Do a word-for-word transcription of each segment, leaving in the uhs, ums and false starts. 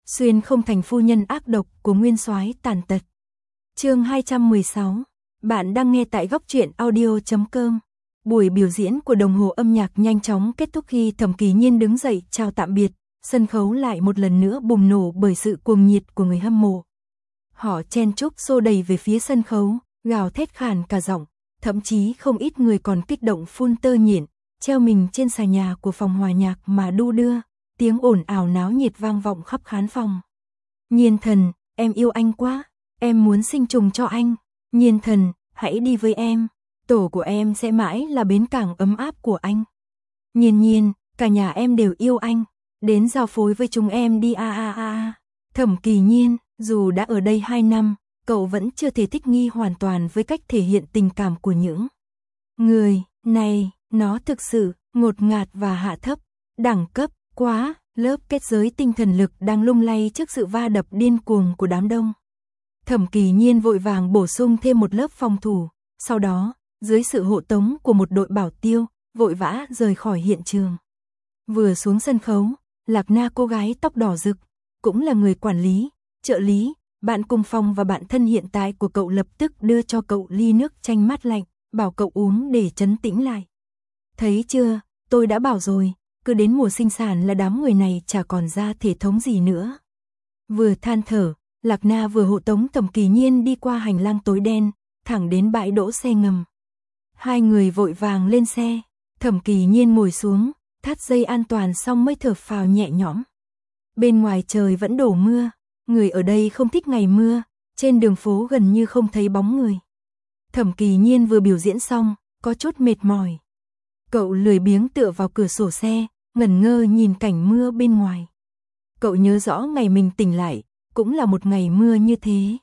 Xuyên không thành phu nhân ác độc của nguyên soái tàn tật. Chương hai trăm mười sáu. Bạn đang nghe tại góc truyện audio chấm com. Buổi biểu diễn của đồng hồ âm nhạc nhanh chóng kết thúc khi Thẩm Kỳ Nhiên đứng dậy chào tạm biệt, sân khấu lại một lần nữa bùng nổ bởi sự cuồng nhiệt của người hâm mộ. Họ chen chúc xô đầy về phía sân khấu, gào thét khàn cả giọng, thậm chí không ít người còn kích động phun tơ nhện, treo mình trên xà nhà của phòng hòa nhạc mà đu đưa, tiếng ồn ào náo nhiệt vang vọng khắp khán phòng. Nhiên thần, em yêu anh quá, em muốn sinh trùng cho anh, Nhiên thần, hãy đi với em, tổ của em sẽ mãi là bến cảng ấm áp của anh. Nhiên nhiên, cả nhà em đều yêu anh, đến giao phối với chúng em đi a a a. Thẩm Kỳ Nhiên, dù đã ở đây hai năm, cậu vẫn chưa thể thích nghi hoàn toàn với cách thể hiện tình cảm của những người này, nó thực sự ngột ngạt và hạ thấp, đẳng cấp quá. Lớp kết giới tinh thần lực đang lung lay trước sự va đập điên cuồng của đám đông. Thẩm Kỳ Nhiên vội vàng bổ sung thêm một lớp phòng thủ, sau đó, dưới sự hộ tống của một đội bảo tiêu, vội vã rời khỏi hiện trường. Vừa xuống sân khấu, Lạc Na, cô gái tóc đỏ rực, cũng là người quản lý, trợ lý, bạn cùng phòng và bạn thân hiện tại của cậu, lập tức đưa cho cậu ly nước chanh mát lạnh, bảo cậu uống để trấn tĩnh lại. Thấy chưa, tôi đã bảo rồi, cứ đến mùa sinh sản là đám người này chả còn ra thể thống gì nữa. Vừa than thở, Lạc Na vừa hộ tống Thẩm Kỳ Nhiên đi qua hành lang tối đen, thẳng đến bãi đỗ xe ngầm. Hai người vội vàng lên xe, Thẩm Kỳ Nhiên ngồi xuống, thắt dây an toàn xong mới thở phào nhẹ nhõm. Bên ngoài trời vẫn đổ mưa, người ở đây không thích ngày mưa, trên đường phố gần như không thấy bóng người. Thẩm Kỳ Nhiên vừa biểu diễn xong, có chút mệt mỏi. Cậu lười biếng tựa vào cửa sổ xe, ngẩn ngơ nhìn cảnh mưa bên ngoài. Cậu nhớ rõ ngày mình tỉnh lại, cũng là một ngày mưa như thế.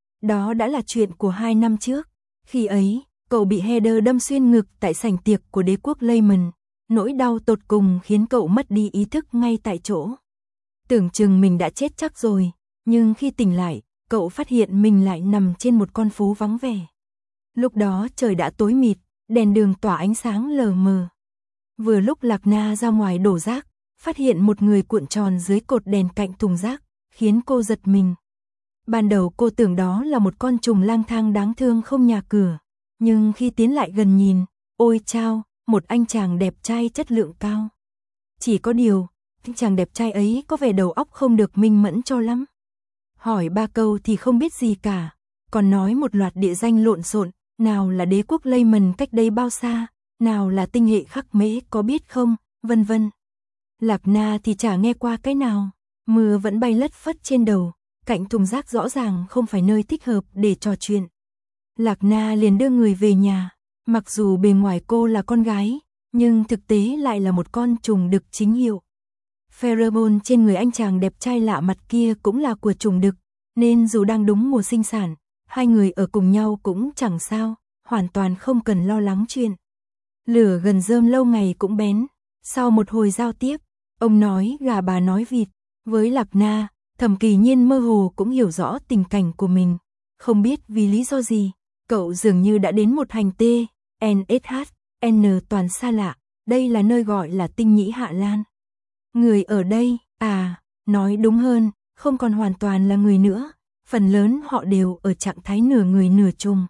Đó đã là chuyện của hai năm trước. Khi ấy, cậu bị Heather đâm xuyên ngực tại sảnh tiệc của đế quốc Lehman. Nỗi đau tột cùng khiến cậu mất đi ý thức ngay tại chỗ. Tưởng chừng mình đã chết chắc rồi, nhưng khi tỉnh lại, cậu phát hiện mình lại nằm trên một con phố vắng vẻ. Lúc đó trời đã tối mịt, đèn đường tỏa ánh sáng lờ mờ. Vừa lúc Lạc Na ra ngoài đổ rác, phát hiện một người cuộn tròn dưới cột đèn cạnh thùng rác, khiến cô giật mình. Ban đầu cô tưởng đó là một con trùng lang thang đáng thương không nhà cửa, nhưng khi tiến lại gần nhìn, ôi chao, một anh chàng đẹp trai chất lượng cao. Chỉ có điều, anh chàng đẹp trai ấy có vẻ đầu óc không được minh mẫn cho lắm. Hỏi ba câu thì không biết gì cả, còn nói một loạt địa danh lộn xộn, nào là đế quốc Lehman cách đây bao xa, nào là tinh hệ khắc mễ có biết không, vân vân. Lạc Na thì chả nghe qua cái nào, mưa vẫn bay lất phất trên đầu, cạnh thùng rác rõ ràng không phải nơi thích hợp để trò chuyện. Lạc Na liền đưa người về nhà, mặc dù bề ngoài cô là con gái, nhưng thực tế lại là một con trùng đực chính hiệu. Pheromone trên người anh chàng đẹp trai lạ mặt kia cũng là của trùng đực, nên dù đang đúng mùa sinh sản, hai người ở cùng nhau cũng chẳng sao, hoàn toàn không cần lo lắng chuyện. Lửa gần rơm lâu ngày cũng bén, sau một hồi giao tiếp, ông nói gà bà nói vịt, với Lạc Na, Thẩm Kỳ Nhiên mơ hồ cũng hiểu rõ tình cảnh của mình. Không biết vì lý do gì, cậu dường như đã đến một hành T, N S H, N toàn xa lạ, đây là nơi gọi là Tinh Nhĩ Hạ Lan. Người ở đây, à, nói đúng hơn, không còn hoàn toàn là người nữa, phần lớn họ đều ở trạng thái nửa người nửa trùng.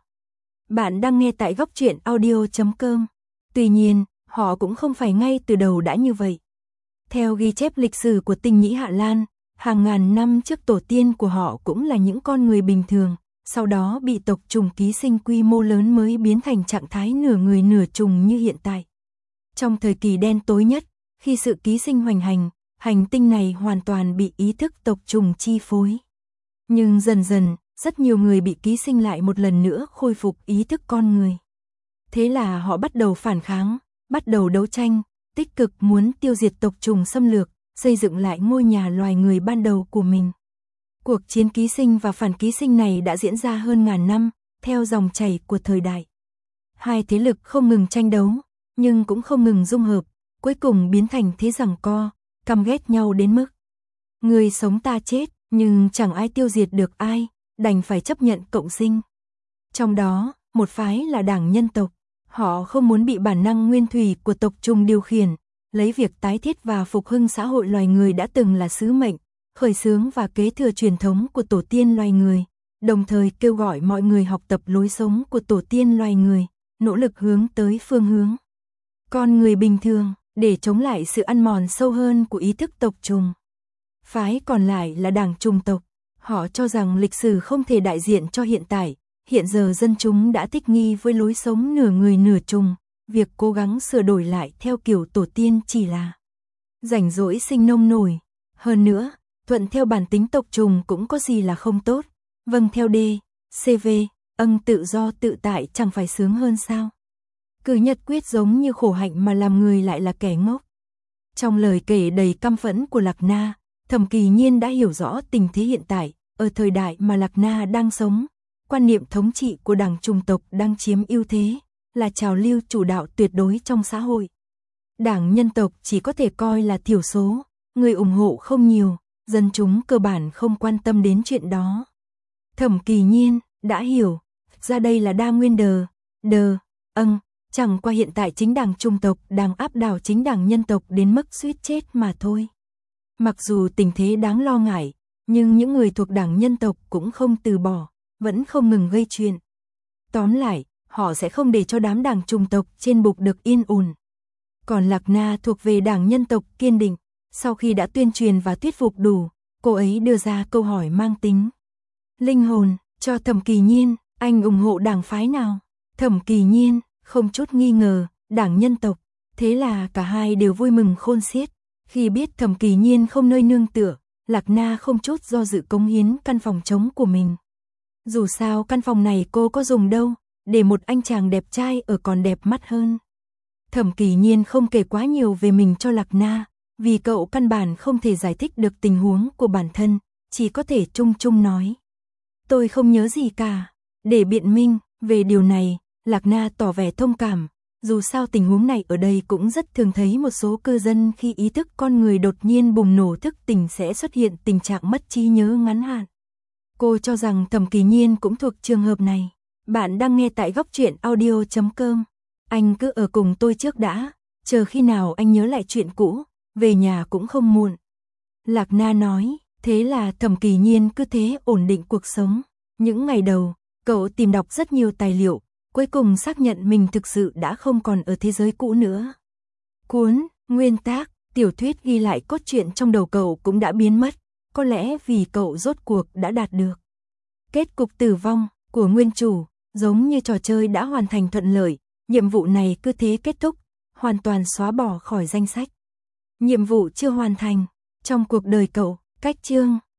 Bạn đang nghe tại góc truyện audio chấm com. Tuy nhiên, họ cũng không phải ngay từ đầu đã như vậy. Theo ghi chép lịch sử của Tinh Nhĩ Hạ Lan, hàng ngàn năm trước tổ tiên của họ cũng là những con người bình thường, sau đó bị tộc trùng ký sinh quy mô lớn mới biến thành trạng thái nửa người nửa trùng như hiện tại. Trong thời kỳ đen tối nhất, khi sự ký sinh hoành hành, hành tinh này hoàn toàn bị ý thức tộc trùng chi phối. Nhưng dần dần, rất nhiều người bị ký sinh lại một lần nữa khôi phục ý thức con người. Thế là họ bắt đầu phản kháng, bắt đầu đấu tranh, tích cực muốn tiêu diệt tộc trùng xâm lược, xây dựng lại ngôi nhà loài người ban đầu của mình. Cuộc chiến ký sinh và phản ký sinh này đã diễn ra hơn ngàn năm, theo dòng chảy của thời đại. Hai thế lực không ngừng tranh đấu, nhưng cũng không ngừng dung hợp, cuối cùng biến thành thế giằng co, căm ghét nhau đến mức người sống ta chết, nhưng chẳng ai tiêu diệt được ai, đành phải chấp nhận cộng sinh. Trong đó, một phái là Đảng Nhân tộc, họ không muốn bị bản năng nguyên thủy của tộc trùng điều khiển, lấy việc tái thiết và phục hưng xã hội loài người đã từng là sứ mệnh, khởi xướng và kế thừa truyền thống của tổ tiên loài người, đồng thời kêu gọi mọi người học tập lối sống của tổ tiên loài người, nỗ lực hướng tới phương hướng con người bình thường, để chống lại sự ăn mòn sâu hơn của ý thức tộc trùng. Phái còn lại là đảng chủng tộc, họ cho rằng lịch sử không thể đại diện cho hiện tại, hiện giờ dân chúng đã thích nghi với lối sống nửa người nửa trùng, việc cố gắng sửa đổi lại theo kiểu tổ tiên chỉ là rảnh rỗi sinh nông nổi. Hơn nữa, thuận theo bản tính tộc trùng cũng có gì là không tốt, vâng theo D, xê vê, âng tự do tự tại chẳng phải sướng hơn sao? Cứ nhất quyết giống như khổ hạnh mà làm người lại là kẻ ngốc. Trong lời kể đầy căm phẫn của Lạc Na, Thẩm Kỳ Nhiên đã hiểu rõ tình thế hiện tại, ở thời đại mà Lạc Na đang sống, quan niệm thống trị của đảng chủng tộc đang chiếm ưu thế, là trào lưu chủ đạo tuyệt đối trong xã hội. Đảng nhân tộc chỉ có thể coi là thiểu số, người ủng hộ không nhiều, dân chúng cơ bản không quan tâm đến chuyện đó. Thẩm Kỳ Nhiên đã hiểu, ra đây là đa nguyên đờ, đờ, âng, chẳng qua hiện tại chính đảng chủng tộc đang áp đảo chính đảng nhân tộc đến mức suýt chết mà thôi. Mặc dù tình thế đáng lo ngại, nhưng những người thuộc đảng nhân tộc cũng không từ bỏ, vẫn không ngừng gây chuyện. Tóm lại, họ sẽ không để cho đám đảng chủng tộc trên bục được yên ổn. Còn Lạc Na thuộc về đảng nhân tộc kiên định, sau khi đã tuyên truyền và thuyết phục đủ, cô ấy đưa ra câu hỏi mang tính linh hồn cho Thẩm Kỳ Nhiên, anh ủng hộ đảng phái nào? Thẩm Kỳ Nhiên không chút nghi ngờ, đảng nhân tộc, thế là cả hai đều vui mừng khôn xiết. Khi biết Thẩm Kỳ Nhiên không nơi nương tựa, Lạc Na không chút do dự cống hiến căn phòng trống của mình. Dù sao căn phòng này cô có dùng đâu, để một anh chàng đẹp trai ở còn đẹp mắt hơn. Thẩm Kỳ Nhiên không kể quá nhiều về mình cho Lạc Na, vì cậu căn bản không thể giải thích được tình huống của bản thân, chỉ có thể chung chung nói. Tôi không nhớ gì cả. Để biện minh về điều này, Lạc Na tỏ vẻ thông cảm, dù sao tình huống này ở đây cũng rất thường thấy một số cư dân khi ý thức con người đột nhiên bùng nổ thức tỉnh sẽ xuất hiện tình trạng mất trí nhớ ngắn hạn. Cô cho rằng Thẩm Kỳ Nhiên cũng thuộc trường hợp này. Bạn đang nghe tại góc truyện audio chấm com. Anh cứ ở cùng tôi trước đã, chờ khi nào anh nhớ lại chuyện cũ, về nhà cũng không muộn. Lạc Na nói, thế là Thẩm Kỳ Nhiên cứ thế ổn định cuộc sống. Những ngày đầu, cậu tìm đọc rất nhiều tài liệu, cuối cùng xác nhận mình thực sự đã không còn ở thế giới cũ nữa. Cuốn, nguyên tác, tiểu thuyết ghi lại cốt truyện trong đầu cậu cũng đã biến mất, có lẽ vì cậu rốt cuộc đã đạt được kết cục tử vong của nguyên chủ, giống như trò chơi đã hoàn thành thuận lợi, nhiệm vụ này cứ thế kết thúc, hoàn toàn xóa bỏ khỏi danh sách. Nhiệm vụ chưa hoàn thành, trong cuộc đời cậu, cách chương